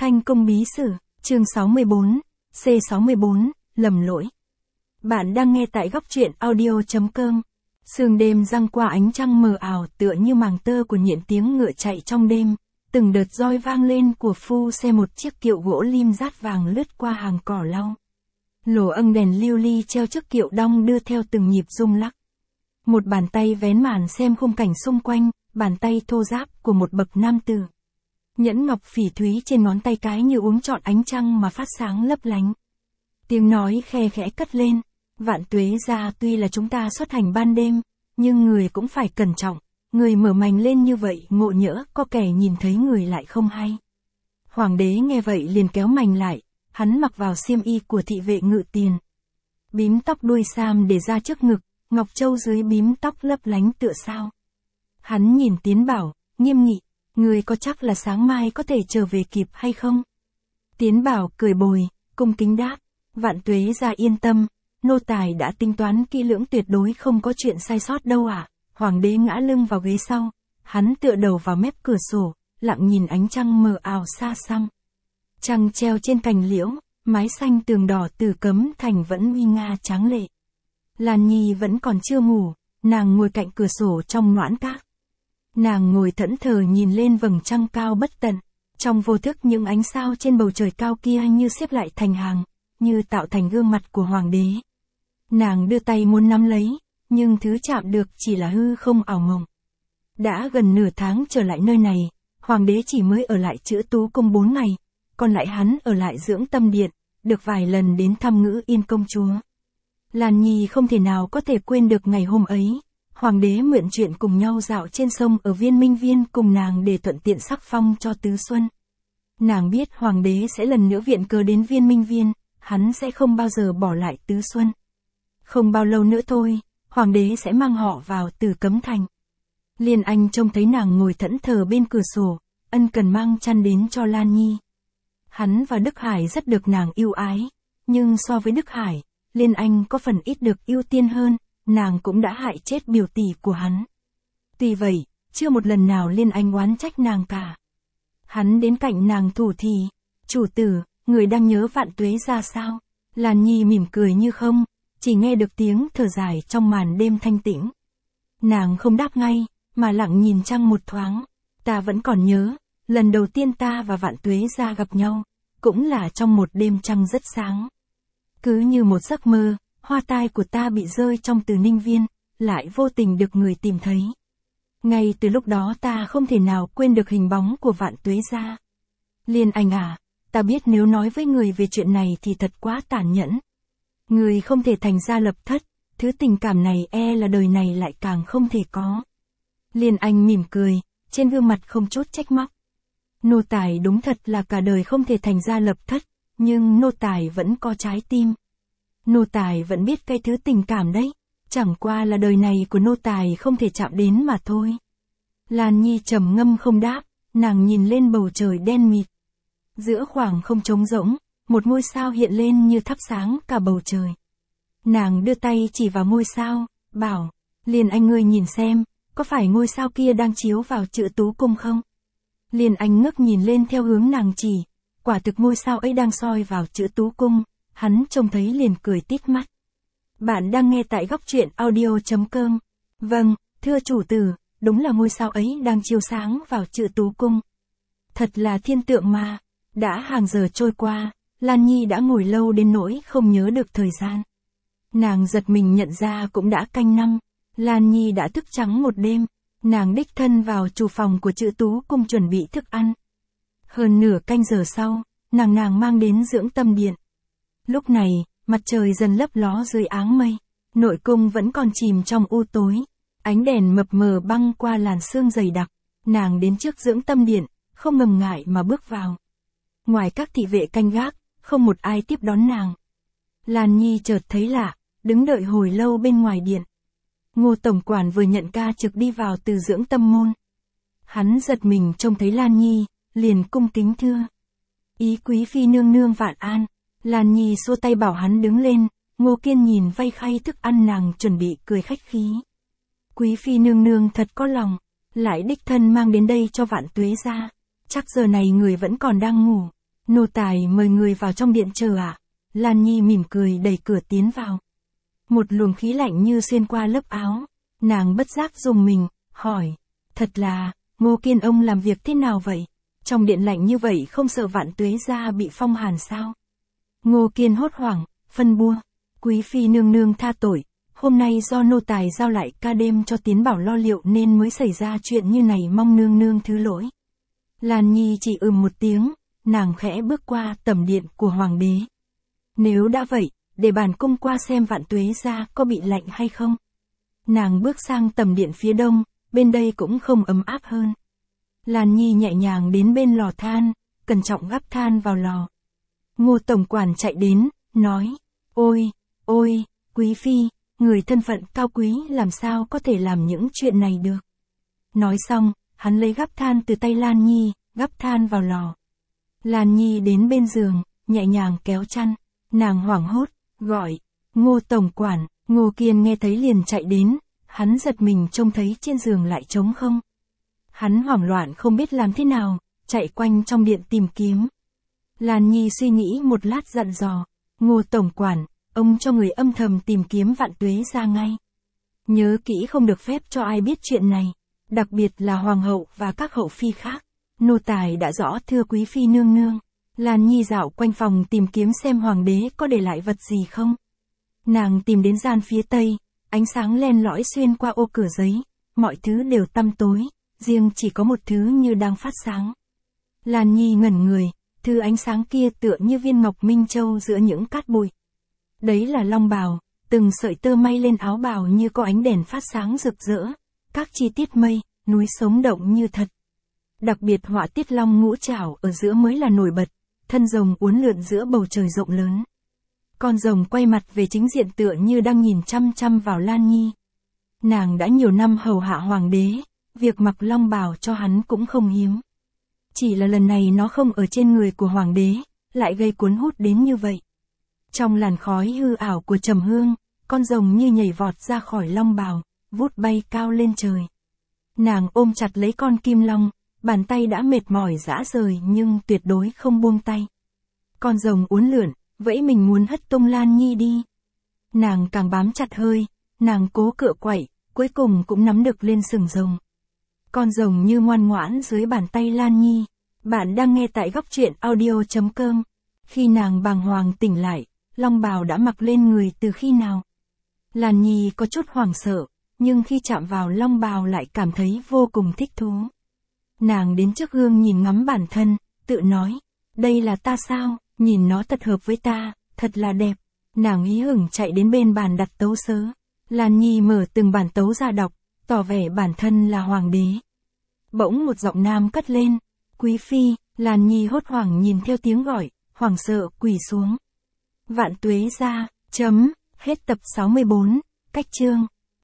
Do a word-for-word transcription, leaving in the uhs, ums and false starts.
Thanh Công Bí Sử, chương sáu mươi bốn, C sáu mươi bốn, lầm lỗi. Bạn đang nghe tại góc truyện audio.com. Sương đêm giăng qua ánh trăng mờ ảo tựa như màng tơ của nhện tiếng ngựa chạy trong đêm, từng đợt roi vang lên của phu xe một chiếc kiệu gỗ lim rát vàng lướt qua hàng cỏ lau. Lồ âng đèn lưu ly treo trước kiệu đong đưa theo từng nhịp rung lắc. Một bàn tay vén màn xem khung cảnh xung quanh, bàn tay thô ráp của một bậc nam tử. Nhẫn ngọc phỉ thúy trên ngón tay cái như uống trọn ánh trăng mà phát sáng lấp lánh. Tiếng nói khe khẽ cất lên, Vạn Tuế gia tuy là chúng ta xuất hành ban đêm, nhưng người cũng phải cẩn trọng, người mở mành lên như vậy ngộ nhỡ có kẻ nhìn thấy người lại không hay. Hoàng đế nghe vậy liền kéo mành lại, hắn mặc vào xiêm y của thị vệ ngự tiền. Bím tóc đuôi sam để ra trước ngực, ngọc châu dưới bím tóc lấp lánh tựa sao. Hắn nhìn Tiến Bảo, nghiêm nghị, người có chắc là sáng mai có thể trở về kịp hay không? Tiến Bảo cười bồi, cung kính đáp, Vạn Tuế gia yên tâm, nô tài đã tính toán kỹ lưỡng tuyệt đối không có chuyện sai sót đâu ạ. À. Hoàng đế ngã lưng vào ghế sau, hắn tựa đầu vào mép cửa sổ, lặng nhìn ánh trăng mờ ảo xa xăm. Trăng treo trên cành liễu, mái xanh tường đỏ từ Cấm Thành vẫn uy nga tráng lệ. Lan Nhi vẫn còn chưa ngủ, nàng ngồi cạnh cửa sổ trong noãn các. Nàng ngồi thẫn thờ nhìn lên vầng trăng cao bất tận, trong vô thức những ánh sao trên bầu trời cao kia như xếp lại thành hàng, như tạo thành gương mặt của hoàng đế. Nàng đưa tay muốn nắm lấy, nhưng thứ chạm được chỉ là hư không ảo mộng. Đã gần nửa tháng trở lại nơi này, hoàng đế chỉ mới ở lại Chữ Tú Cung bốn ngày, còn lại hắn ở lại Dưỡng Tâm Điện, được vài lần đến thăm Ngữ Yên công chúa. Lan Nhi không thể nào có thể quên được ngày hôm ấy, hoàng đế mượn chuyện cùng nhau dạo trên sông ở Viên Minh Viên cùng nàng để thuận tiện sắc phong cho Tứ Xuân. Nàng biết hoàng đế sẽ lần nữa viện cớ đến Viên Minh Viên, hắn sẽ không bao giờ bỏ lại Tứ Xuân. Không bao lâu nữa thôi, hoàng đế sẽ mang họ vào từ Cấm Thành. Liên Anh trông thấy nàng ngồi thẫn thờ bên cửa sổ, ân cần mang chăn đến cho Lan Nhi. Hắn và Đức Hải rất được nàng yêu ái, nhưng so với Đức Hải, Liên Anh có phần ít được ưu tiên hơn, nàng cũng đã hại chết biểu tỷ của hắn. Tuy vậy, chưa một lần nào Liên Anh oán trách nàng cả. Hắn đến cạnh nàng thủ thì, chủ tử, người đang nhớ Vạn Tuế ra sao? Lan Nhi mỉm cười như không, chỉ nghe được tiếng thở dài trong màn đêm thanh tĩnh. Nàng không đáp ngay, mà lặng nhìn trăng một thoáng. Ta vẫn còn nhớ, lần đầu tiên ta và Vạn Tuế gia gặp nhau, cũng là trong một đêm trăng rất sáng. Cứ như một giấc mơ, hoa tai của ta bị rơi trong Từ Ninh Viên, lại vô tình được người tìm thấy. Ngay từ lúc đó ta không thể nào quên được hình bóng của Vạn Tuế gia. Liên Anh à, ta biết nếu nói với người về chuyện này thì thật quá tàn nhẫn. Người không thể thành gia lập thất, thứ tình cảm này e là đời này lại càng không thể có. Liên Anh mỉm cười, trên gương mặt không chút trách móc. Nô tài đúng thật là cả đời không thể thành gia lập thất, nhưng nô tài vẫn có trái tim. Nô tài vẫn biết cái thứ tình cảm đấy, chẳng qua là đời này của nô tài không thể chạm đến mà thôi. Lan Nhi trầm ngâm không đáp, nàng nhìn lên bầu trời đen mịt. Giữa khoảng không trống rỗng, một ngôi sao hiện lên như thắp sáng cả bầu trời. Nàng đưa tay chỉ vào ngôi sao, bảo, Liên Anh ngươi nhìn xem, có phải ngôi sao kia đang chiếu vào Chữ Tú Cung không? Liên Anh ngước nhìn lên theo hướng nàng chỉ, quả thực ngôi sao ấy đang soi vào Chữ Tú Cung, hắn trông thấy liền cười tít mắt. Bạn đang nghe tại góc truyện audio.com. Vâng, thưa chủ tử, đúng là ngôi sao ấy đang chiếu sáng vào Chữ Tú Cung. Thật là thiên tượng mà. Đã hàng giờ trôi qua, Lan Nhi đã ngồi lâu đến nỗi không nhớ được thời gian. Nàng giật mình nhận ra cũng đã canh năm, Lan Nhi đã thức trắng một đêm, nàng đích thân vào chủ phòng của Chữ Tú Cung chuẩn bị thức ăn. Hơn nửa canh giờ sau, nàng nàng mang đến Dưỡng Tâm Điện. Lúc này, mặt trời dần lấp ló dưới áng mây, nội cung vẫn còn chìm trong u tối, ánh đèn mập mờ băng qua làn sương dày đặc, nàng đến trước Dưỡng Tâm Điện, không ngần ngại mà bước vào. Ngoài các thị vệ canh gác, không một ai tiếp đón nàng. Lan Nhi chợt thấy lạ, đứng đợi hồi lâu bên ngoài điện. Ngô tổng quản vừa nhận ca trực đi vào từ Dưỡng Tâm môn. Hắn giật mình trông thấy Lan Nhi, liền cung kính thưa. Ý quý phi nương nương vạn an. Lan Nhi xua tay bảo hắn đứng lên, Ngô Kiên nhìn vay khay thức ăn nàng chuẩn bị cười khách khí. Quý phi nương nương thật có lòng, lại đích thân mang đến đây cho Vạn Tuế gia. Chắc giờ này người vẫn còn đang ngủ. Nô tài mời người vào trong điện chờ ạ. À? Lan Nhi mỉm cười đẩy cửa tiến vào. Một luồng khí lạnh như xuyên qua lớp áo. Nàng bất giác rùng mình, hỏi. Thật là, Ngô Kiên ông làm việc thế nào vậy? Trong điện lạnh như vậy không sợ Vạn Tuế gia bị phong hàn sao? Ngô Kiên hốt hoảng, phân bua. Quý phi nương nương tha tội. Hôm nay do nô tài giao lại ca đêm cho Tiến Bảo lo liệu nên mới xảy ra chuyện như này, mong nương nương thứ lỗi. Lan Nhi chỉ ừm một tiếng, nàng khẽ bước qua tẩm điện của hoàng đế. Nếu đã vậy, để bản cung qua xem Vạn Tuế gia có bị lạnh hay không. Nàng bước sang tầm điện phía đông, bên đây cũng không ấm áp hơn. Lan Nhi nhẹ nhàng đến bên lò than, cẩn trọng gắp than vào lò. Ngô tổng quản chạy đến, nói, ôi, ôi, quý phi, người thân phận cao quý làm sao có thể làm những chuyện này được. Nói xong, hắn lấy gắp than từ tay Lan Nhi, gắp than vào lò. Lan Nhi đến bên giường, nhẹ nhàng kéo chăn, nàng hoảng hốt, gọi, Ngô tổng quản. Ngô Kiên nghe thấy liền chạy đến, hắn giật mình trông thấy trên giường lại trống không. Hắn hoảng loạn không biết làm thế nào, chạy quanh trong điện tìm kiếm. Lan Nhi suy nghĩ một lát dặn dò, Ngô tổng quản, ông cho người âm thầm tìm kiếm Vạn Tuế gia ngay. Nhớ kỹ không được phép cho ai biết chuyện này, đặc biệt là hoàng hậu và các hậu phi khác. Nô tài đã rõ thưa quý phi nương nương. Lan Nhi dạo quanh phòng tìm kiếm xem hoàng đế có để lại vật gì không. Nàng tìm đến gian phía tây, ánh sáng len lỏi xuyên qua ô cửa giấy, mọi thứ đều tăm tối, riêng chỉ có một thứ như đang phát sáng. Lan Nhi ngẩn người, thứ ánh sáng kia tựa như viên ngọc minh châu giữa những cát bụi. Đấy là long bào, từng sợi tơ may lên áo bào như có ánh đèn phát sáng rực rỡ, các chi tiết mây, núi sống động như thật. Đặc biệt họa tiết long ngũ trảo ở giữa mới là nổi bật, thân rồng uốn lượn giữa bầu trời rộng lớn. Con rồng quay mặt về chính diện tựa như đang nhìn chăm chăm vào Lan Nhi. Nàng đã nhiều năm hầu hạ hoàng đế, việc mặc long bào cho hắn cũng không hiếm. Chỉ là lần này nó không ở trên người của hoàng đế, lại gây cuốn hút đến như vậy. Trong làn khói hư ảo của trầm hương, con rồng như nhảy vọt ra khỏi long bào, vút bay cao lên trời. Nàng ôm chặt lấy con kim long, bàn tay đã mệt mỏi rã rời nhưng tuyệt đối không buông tay. Con rồng uốn lượn, vẫy mình muốn hất tung Lan Nhi đi. Nàng càng bám chặt hơi, nàng cố cựa quậy, cuối cùng cũng nắm được lên sừng rồng. Con rồng như ngoan ngoãn dưới bàn tay Lan Nhi. Bạn đang nghe tại góc truyện audio chấm com. Khi nàng bàng hoàng tỉnh lại, long bào đã mặc lên người từ khi nào? Lan Nhi có chút hoảng sợ, nhưng khi chạm vào long bào lại cảm thấy vô cùng thích thú. Nàng đến trước gương nhìn ngắm bản thân, tự nói, đây là ta sao, nhìn nó thật hợp với ta, thật là đẹp. Nàng hí hửng chạy đến bên bàn đặt tấu sớ. Lan Nhi mở từng bản tấu ra đọc, tỏ vẻ bản thân là hoàng đế. Bỗng một giọng nam cất lên, quý phi. Lan Nhi hốt hoảng nhìn theo tiếng gọi, hoảng sợ quỳ xuống. Vạn Tuế gia, chấm, hết tập sáu mươi bốn, cách chương.